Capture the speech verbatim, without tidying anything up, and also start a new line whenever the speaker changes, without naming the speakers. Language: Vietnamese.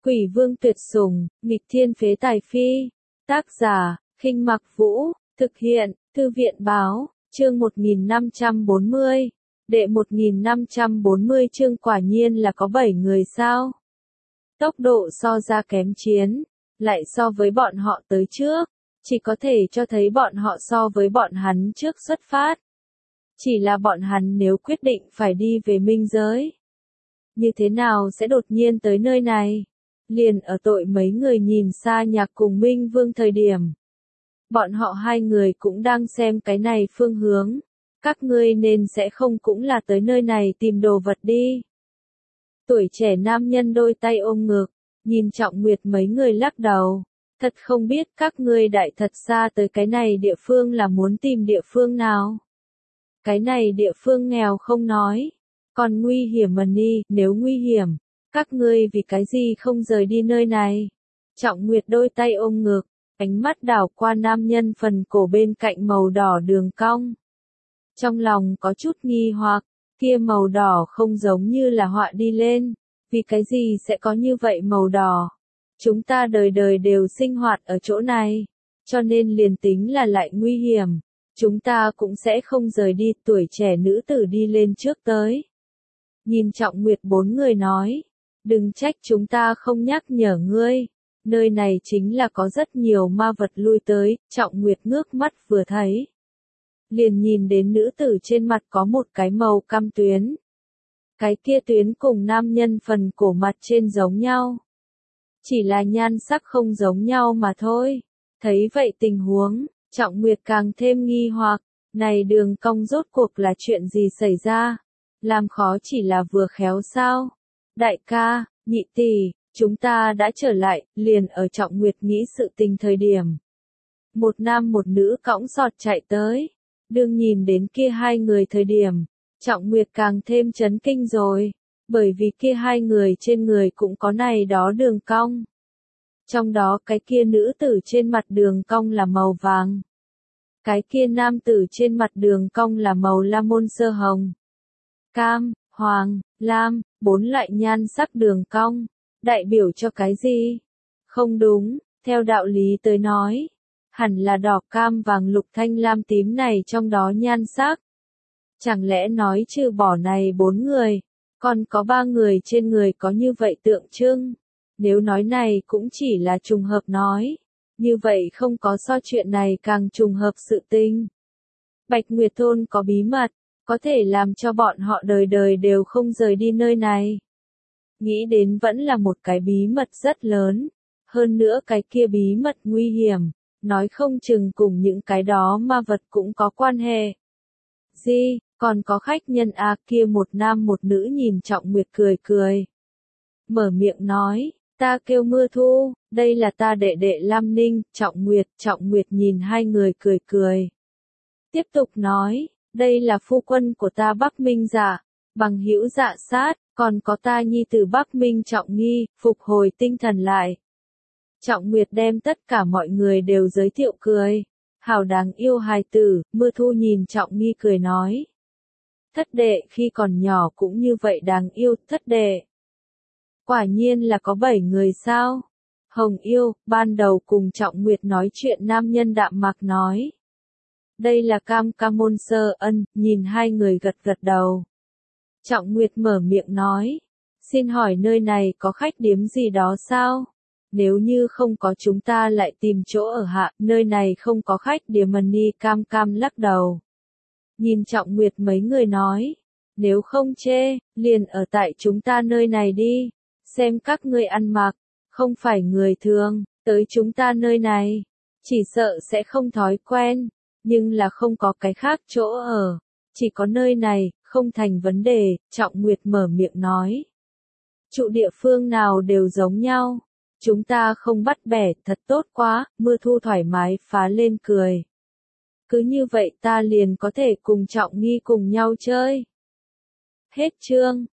Quỷ vương tuyệt sủng, nghịch thiên phế tài phi. Tác giả, Khinh Mặc Vũ, thực hiện, Thư viện báo, chương một nghìn năm trăm bốn mươi. Đệ một nghìn năm trăm bốn mươi chương quả nhiên là có bảy người sao? Tốc độ so ra kém chiến, lại so với bọn họ tới trước, chỉ có thể cho thấy bọn họ so với bọn hắn trước xuất phát. Chỉ là bọn hắn nếu quyết định phải đi về minh giới, như thế nào sẽ đột nhiên tới nơi này? Liền ở tội mấy người nhìn xa nhạc cùng Minh Vương thời điểm. Bọn họ hai người cũng đang xem cái này phương hướng. Các ngươi nên sẽ không cũng là tới nơi này tìm đồ vật đi. Tuổi trẻ nam nhân đôi tay ôm ngực, nhìn Trọng Nguyệt mấy người lắc đầu. Thật không biết các ngươi đại thật xa tới cái này địa phương là muốn tìm địa phương nào. Cái này địa phương nghèo không nói, còn nguy hiểm mà ni, nếu nguy hiểm, các ngươi vì cái gì không rời đi nơi này. Trọng Nguyệt đôi tay ôm ngực, ánh mắt đảo qua nam nhân phần cổ bên cạnh màu đỏ đường cong. Trong lòng có chút nghi hoặc, kia màu đỏ không giống như là họa đi lên, vì cái gì sẽ có như vậy màu đỏ. Chúng ta đời đời đều sinh hoạt ở chỗ này, cho nên liền tính là lại nguy hiểm, chúng ta cũng sẽ không rời đi. Tuổi trẻ nữ tử đi lên trước tới. Nhìn Trọng Nguyệt bốn người nói, đừng trách chúng ta không nhắc nhở ngươi, nơi này chính là có rất nhiều ma vật lui tới. Trọng Nguyệt ngước mắt vừa thấy, liền nhìn đến nữ tử trên mặt có một cái màu cam tuyến. Cái kia tuyến cùng nam nhân phần cổ mặt trên giống nhau, chỉ là nhan sắc không giống nhau mà thôi. Thấy vậy tình huống, Trọng Nguyệt càng thêm nghi hoặc, này đường cong rốt cuộc là chuyện gì xảy ra? Làm khó chỉ là vừa khéo sao? Đại ca, nhị tỷ, chúng ta đã trở lại. Liền ở Trọng Nguyệt nghĩ sự tình thời điểm, một nam một nữ cõng sọt chạy tới. Đương nhìn đến kia hai người thời điểm, Trọng Nguyệt càng thêm chấn kinh rồi, bởi vì kia hai người trên người cũng có này đó đường cong. Trong đó cái kia nữ tử trên mặt đường cong là màu vàng, cái kia nam tử trên mặt đường cong là màu lam môn sơ hồng, cam, hoàng, lam, bốn loại nhan sắc đường cong, đại biểu cho cái gì? Không đúng, theo đạo lý tới nói, hẳn là đỏ, cam, vàng, lục, thanh, lam, tím này trong đó nhan sắc. Chẳng lẽ nói trừ bỏ này bốn người, còn có ba người trên người có như vậy tượng trưng? Nếu nói này cũng chỉ là trùng hợp nói, như vậy không có so chuyện này càng trùng hợp sự tình. Bạch Nguyệt Thôn có bí mật, có thể làm cho bọn họ đời đời đều không rời đi nơi này. Nghĩ đến vẫn là một cái bí mật rất lớn, hơn nữa cái kia bí mật nguy hiểm, nói không chừng cùng những cái đó ma vật cũng có quan hệ. Gì, còn có khách nhân à? Kia một nam một nữ nhìn Trọng Nguyệt cười cười. Mở miệng nói, ta kêu Mưa Thu, đây là ta đệ đệ Lam Ninh. Trọng Nguyệt, Trọng Nguyệt nhìn hai người cười cười. Tiếp tục nói, đây là phu quân của ta Bắc Minh Dạ, bằng hữu Dạ Sát, còn có ta nhi tử Bắc Minh Trọng Nghi. Phục hồi tinh thần lại, Trọng Nguyệt đem tất cả mọi người đều giới thiệu cười. Hảo đáng yêu hài tử. Mưa Thu nhìn Trọng Nghi cười nói, thất đệ khi còn nhỏ cũng như vậy đáng yêu. Thất đệ, quả nhiên là có bảy người sao? Hồng Yêu, ban đầu cùng Trọng Nguyệt nói chuyện nam nhân đạm mạc nói, đây là Cam Ca Môn Sơ Ân. Nhìn hai người gật gật đầu, Trọng Nguyệt mở miệng nói, xin hỏi nơi này có khách điếm gì đó sao? Nếu như không có chúng ta lại tìm chỗ ở hạ. Nơi này không có khách điếm. Ni Cam Cam lắc đầu, nhìn Trọng Nguyệt mấy người nói, nếu không chê, liền ở tại chúng ta nơi này đi. Xem các ngươi ăn mặc, không phải người thường, tới chúng ta nơi này, chỉ sợ sẽ không thói quen, nhưng là không có cái khác chỗ ở, chỉ có nơi này, không thành vấn đề. Trọng Nguyệt mở miệng nói, trụ địa phương nào đều giống nhau, chúng ta không bắt bẻ. Thật tốt quá. Mưa Thu thoải mái phá lên cười. Cứ như vậy ta liền có thể cùng Trọng Nghi cùng nhau chơi. Hết chương.